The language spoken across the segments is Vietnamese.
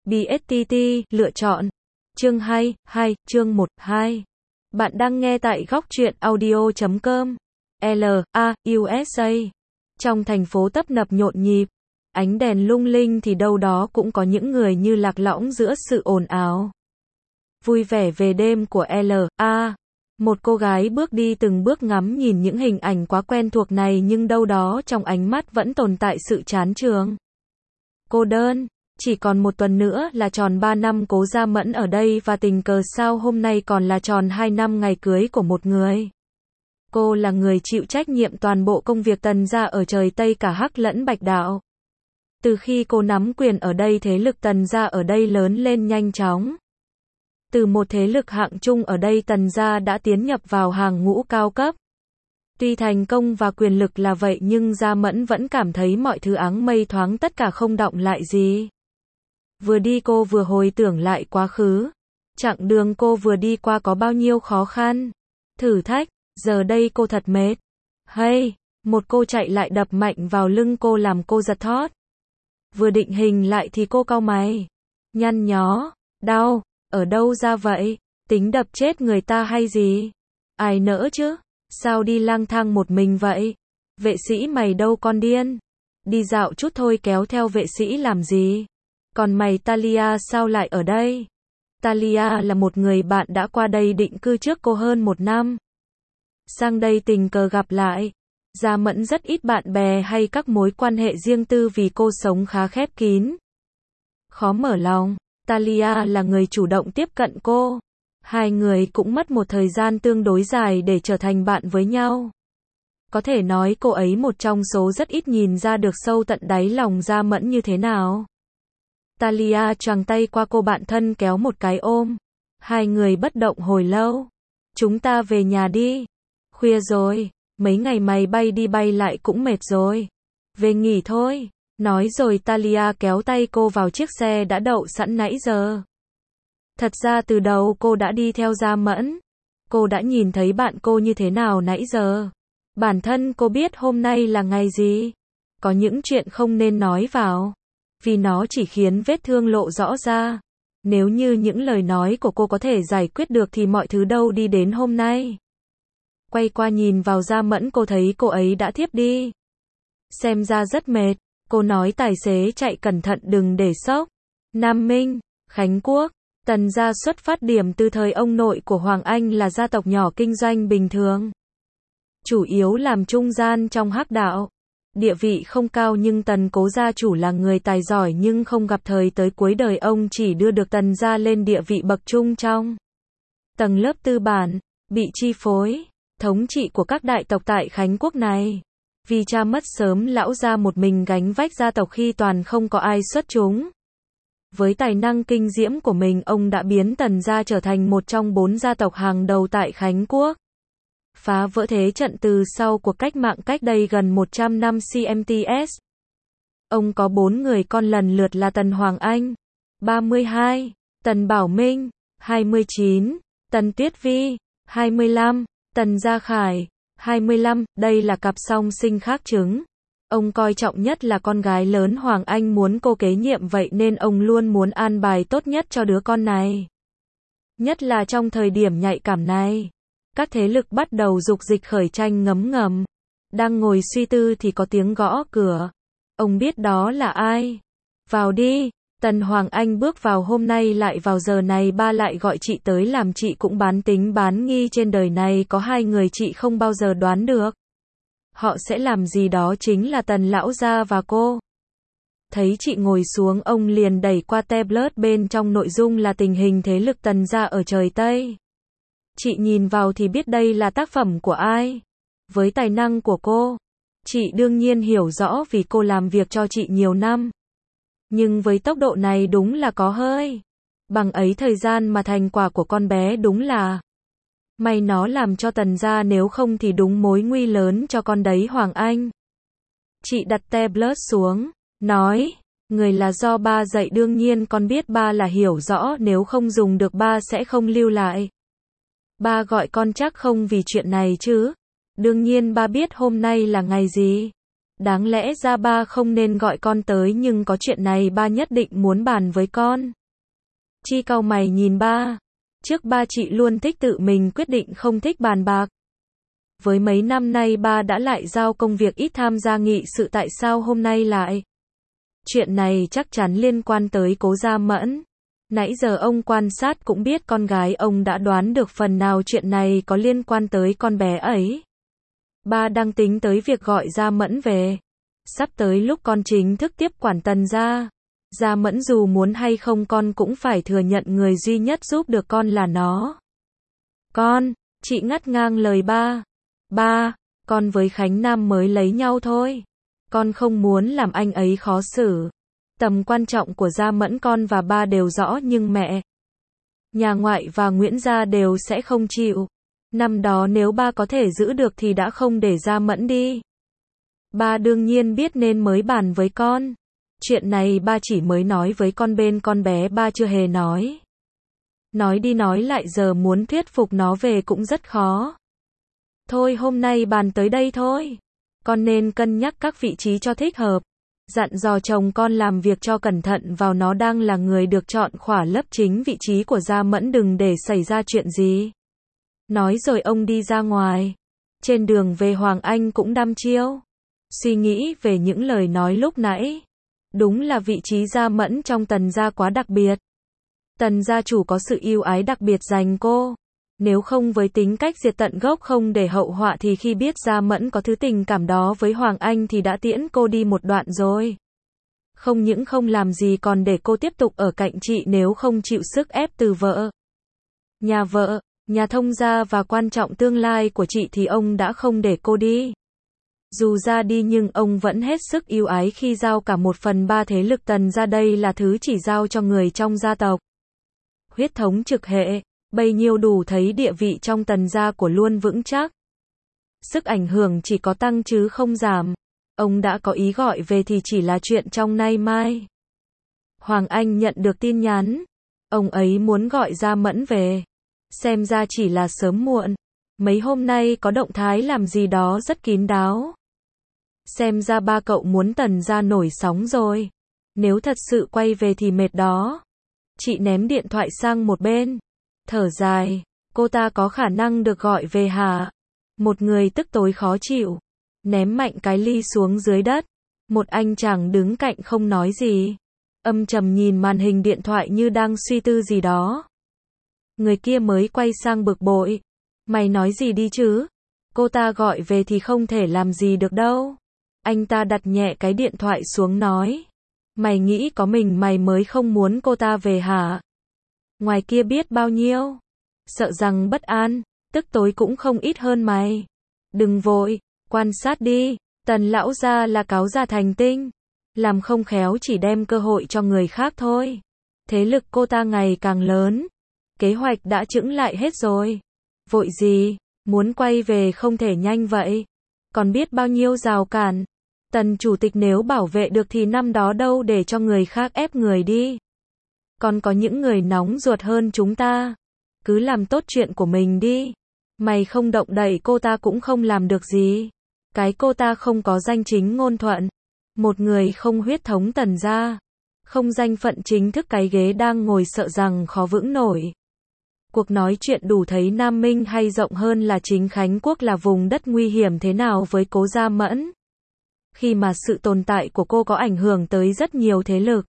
BSTT, lựa chọn. Chương 2, chương 1, 2. Bạn đang nghe tại góc truyện audio.com. LA, USA. Trong thành phố tấp nập nhộn nhịp, ánh đèn lung linh thì đâu đó cũng có những người như lạc lõng giữa sự ồn ào. Vui vẻ về đêm của LA. Một cô gái bước đi từng bước ngắm nhìn những hình ảnh quá quen thuộc này nhưng đâu đó trong ánh mắt vẫn tồn tại sự chán chường. Cô đơn. Chỉ còn một tuần nữa là tròn 3 năm Cố Gia Mẫn ở đây và tình cờ sao hôm nay còn là tròn 2 năm ngày cưới của một người. Cô là người chịu trách nhiệm toàn bộ công việc Tần gia ở trời Tây cả Hắc lẫn Bạch đạo. Từ khi cô nắm quyền ở đây thế lực Tần gia ở đây lớn lên nhanh chóng. Từ một thế lực hạng trung ở đây Tần gia đã tiến nhập vào hàng ngũ cao cấp. Tuy thành công và quyền lực là vậy nhưng Gia Mẫn vẫn cảm thấy mọi thứ áng mây thoáng tất cả không đọng lại gì. Vừa đi cô vừa hồi tưởng lại quá khứ. Chặng đường cô vừa đi qua có bao nhiêu khó khăn, thử thách, giờ đây cô thật mệt. Hey, một cô chạy lại đập mạnh vào lưng cô làm cô giật thót. Vừa định hình lại thì cô cau mày. Nhăn nhó, đau, ở đâu ra vậy? Tính đập chết người ta hay gì? Ai nỡ chứ? Sao đi lang thang một mình vậy? Vệ sĩ mày đâu con điên? Đi dạo chút thôi kéo theo vệ sĩ làm gì? Còn mày Talia sao lại ở đây? Talia là một người bạn đã qua đây định cư trước cô hơn 1 năm. Sang đây tình cờ gặp lại. Gia Mẫn rất ít bạn bè hay các mối quan hệ riêng tư vì cô sống khá khép kín. Khó mở lòng. Talia là người chủ động tiếp cận cô. Hai người cũng mất một thời gian tương đối dài để trở thành bạn với nhau. Có thể nói cô ấy một trong số rất ít nhìn ra được sâu tận đáy lòng Gia Mẫn như thế nào. Talia choàng tay qua cô bạn thân kéo một cái ôm. Hai người bất động hồi lâu. Chúng ta về nhà đi. Khuya rồi, mấy ngày mày bay đi bay lại cũng mệt rồi. Về nghỉ thôi. Nói rồi Talia kéo tay cô vào chiếc xe đã đậu sẵn nãy giờ. Thật ra từ đầu cô đã đi theo Gia Mẫn. Cô đã nhìn thấy bạn cô như thế nào nãy giờ. Bản thân cô biết hôm nay là ngày gì. Có những chuyện không nên nói vào. Vì nó chỉ khiến vết thương lộ rõ ra. Nếu như những lời nói của cô có thể giải quyết được thì mọi thứ đâu đi đến hôm nay. Quay qua nhìn vào Gia Mẫn cô thấy cô ấy đã thiếp đi. Xem ra rất mệt. Cô nói tài xế chạy cẩn thận đừng để sốc. Nam Minh, Khánh Quốc, Tần gia xuất phát điểm từ thời ông nội của Hoàng Anh là gia tộc nhỏ kinh doanh bình thường. Chủ yếu làm trung gian trong Hắc đạo. Địa vị không cao nhưng Tần cố gia chủ là người tài giỏi nhưng không gặp thời tới cuối đời ông chỉ đưa được Tần gia lên địa vị bậc trung trong tầng lớp tư bản, bị chi phối, thống trị của các đại tộc tại Khánh Quốc này. Vì cha mất sớm lão gia một mình gánh vác gia tộc khi toàn không có ai xuất chúng. Với tài năng kinh diễm của mình ông đã biến Tần gia trở thành một trong 4 gia tộc hàng đầu tại Khánh Quốc. Phá vỡ thế trận từ sau cuộc cách mạng cách đây gần 100 năm CMTS. Ông có 4 người con lần lượt là Tần Hoàng Anh, 32, Tần Bảo Minh, 29, Tần Tuyết Vi, 25, Tần Gia Khải, 25, đây là cặp song sinh khác trứng. Ông coi trọng nhất là con gái lớn Hoàng Anh muốn cô kế nhiệm vậy nên ông luôn muốn an bài tốt nhất cho đứa con này. Nhất là trong thời điểm nhạy cảm này. Các thế lực bắt đầu dục dịch khởi tranh ngấm ngầm. Đang ngồi suy tư thì có tiếng gõ cửa. Ông biết đó là ai. Vào đi. Tần Hoàng Anh bước vào hôm nay lại vào giờ này ba lại gọi chị tới làm chị cũng bán tính bán nghi trên đời này có 2 người chị không bao giờ đoán được. Họ sẽ làm gì đó chính là Tần lão gia và cô. Thấy chị ngồi xuống ông liền đẩy qua tablet bên trong nội dung là tình hình thế lực Tần gia ở trời Tây. Chị nhìn vào thì biết đây là tác phẩm của ai. Với tài năng của cô, chị đương nhiên hiểu rõ vì cô làm việc cho chị nhiều năm. Nhưng với tốc độ này đúng là có hơi. Bằng ấy thời gian mà thành quả của con bé đúng là may nó làm cho Tần gia nếu không thì đúng mối nguy lớn cho con đấy Hoàng Anh. Chị đặt tablet xuống, nói, người là do ba dạy đương nhiên con biết ba là hiểu rõ nếu không dùng được ba sẽ không lưu lại. Ba gọi con chắc không vì chuyện này chứ. Đương nhiên ba biết hôm nay là ngày gì. Đáng lẽ ra ba không nên gọi con tới nhưng có chuyện này ba nhất định muốn bàn với con. Chi cau mày nhìn ba. Trước ba chị luôn thích tự mình quyết định không thích bàn bạc. Với mấy năm nay ba đã lại giao công việc ít tham gia nghị sự tại sao hôm nay lại? Chuyện này chắc chắn liên quan tới Cố Gia Mẫn. Nãy giờ ông quan sát cũng biết con gái ông đã đoán được phần nào chuyện này có liên quan tới con bé ấy. Ba đang tính tới việc gọi Gia Mẫn về. Sắp tới lúc con chính thức tiếp quản Tần gia. Gia Mẫn dù muốn hay không con cũng phải thừa nhận người duy nhất giúp được con là nó. Con, chị ngắt ngang lời ba. Ba, con với Khánh Nam mới lấy nhau thôi. Con không muốn làm anh ấy khó xử. Tầm quan trọng của Gia Mẫn con và ba đều rõ nhưng mẹ, nhà ngoại và Nguyễn gia đều sẽ không chịu. Năm đó nếu ba có thể giữ được thì đã không để Gia Mẫn đi. Ba đương nhiên biết nên mới bàn với con. Chuyện này ba chỉ mới nói với con bên con bé ba chưa hề nói. Nói đi nói lại giờ muốn thuyết phục nó về cũng rất khó. Thôi hôm nay bàn tới đây thôi. Con nên cân nhắc các vị trí cho thích hợp. Dặn dò chồng con làm việc cho cẩn thận vào nó đang là người được chọn khỏa lấp chính vị trí của Gia Mẫn đừng để xảy ra chuyện gì. Nói rồi ông đi ra ngoài. Trên đường về Hoàng Anh cũng đăm chiêu. Suy nghĩ về những lời nói lúc nãy. Đúng là vị trí Gia Mẫn trong Tần gia quá đặc biệt. Tần gia chủ có sự yêu ái đặc biệt dành cô. Nếu không với tính cách diệt tận gốc không để hậu họa thì khi biết Gia Mẫn có thứ tình cảm đó với Hoàng Anh thì đã tiễn cô đi một đoạn rồi. Không những không làm gì còn để cô tiếp tục ở cạnh chị nếu không chịu sức ép từ vợ, nhà thông gia và quan trọng tương lai của chị thì ông đã không để cô đi. Dù ra đi nhưng ông vẫn hết sức yêu ái khi giao cả 1/3 thế lực Tần gia đây là thứ chỉ giao cho người trong gia tộc. Huyết thống trực hệ. Bấy nhiêu đủ thấy địa vị trong Tần gia của luôn vững chắc. Sức ảnh hưởng chỉ có tăng chứ không giảm. Ông đã có ý gọi về thì chỉ là chuyện trong nay mai. Hoàng Anh nhận được tin nhắn. Ông ấy muốn gọi Gia Mẫn về. Xem ra chỉ là sớm muộn. Mấy hôm nay có động thái làm gì đó rất kín đáo. Xem ra ba cậu muốn Tần gia nổi sóng rồi. Nếu thật sự quay về thì mệt đó. Chị ném điện thoại sang một bên. Thở dài, cô ta có khả năng được gọi về hả? Một người tức tối khó chịu, ném mạnh cái ly xuống dưới đất. Một anh chàng đứng cạnh không nói gì, âm trầm nhìn màn hình điện thoại như đang suy tư gì đó. Người kia mới quay sang bực bội. Mày nói gì đi chứ? Cô ta gọi về thì không thể làm gì được đâu. Anh ta đặt nhẹ cái điện thoại xuống nói. Mày nghĩ có mình mày mới không muốn cô ta về hả? Ngoài kia biết bao nhiêu. Sợ rằng bất an, tức tối cũng không ít hơn mày. Đừng vội, quan sát đi. Tần lão gia là cáo già thành tinh. Làm không khéo chỉ đem cơ hội cho người khác thôi. Thế lực cô ta ngày càng lớn. Kế hoạch đã chững lại hết rồi. Vội gì, muốn quay về không thể nhanh vậy. Còn biết bao nhiêu rào cản. Tần chủ tịch nếu bảo vệ được thì năm đó đâu để cho người khác ép người đi. Còn có những người nóng ruột hơn chúng ta. Cứ làm tốt chuyện của mình đi. Mày không động đậy cô ta cũng không làm được gì. Cái cô ta không có danh chính ngôn thuận. Một người không huyết thống Tần gia. Không danh phận chính thức cái ghế đang ngồi sợ rằng khó vững nổi. Cuộc nói chuyện đủ thấy Nam Minh hay rộng hơn là chính Khánh Quốc là vùng đất nguy hiểm thế nào với Cố Gia Mẫn. Khi mà sự tồn tại của cô có ảnh hưởng tới rất nhiều thế lực.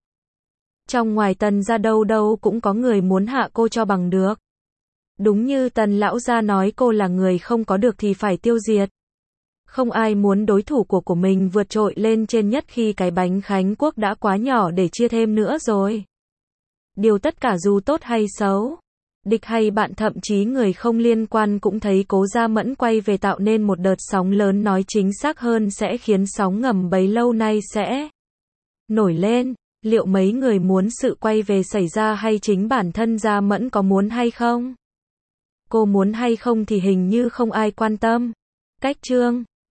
Trong ngoài Tần gia đâu đâu cũng có người muốn hạ cô cho bằng được. Đúng như Tần lão gia nói cô là người không có được thì phải tiêu diệt. Không ai muốn đối thủ của mình vượt trội lên trên nhất khi cái bánh Khánh Quốc đã quá nhỏ để chia thêm nữa rồi. Điều tất cả dù tốt hay xấu, địch hay bạn thậm chí người không liên quan cũng thấy Cố Gia Mẫn quay về tạo nên một đợt sóng lớn nói chính xác hơn sẽ khiến sóng ngầm bấy lâu nay sẽ nổi lên. Liệu mấy người muốn sự quay về xảy ra hay chính bản thân Gia Mẫn có muốn hay không? Cô muốn hay không thì hình như không ai quan tâm. Cách chương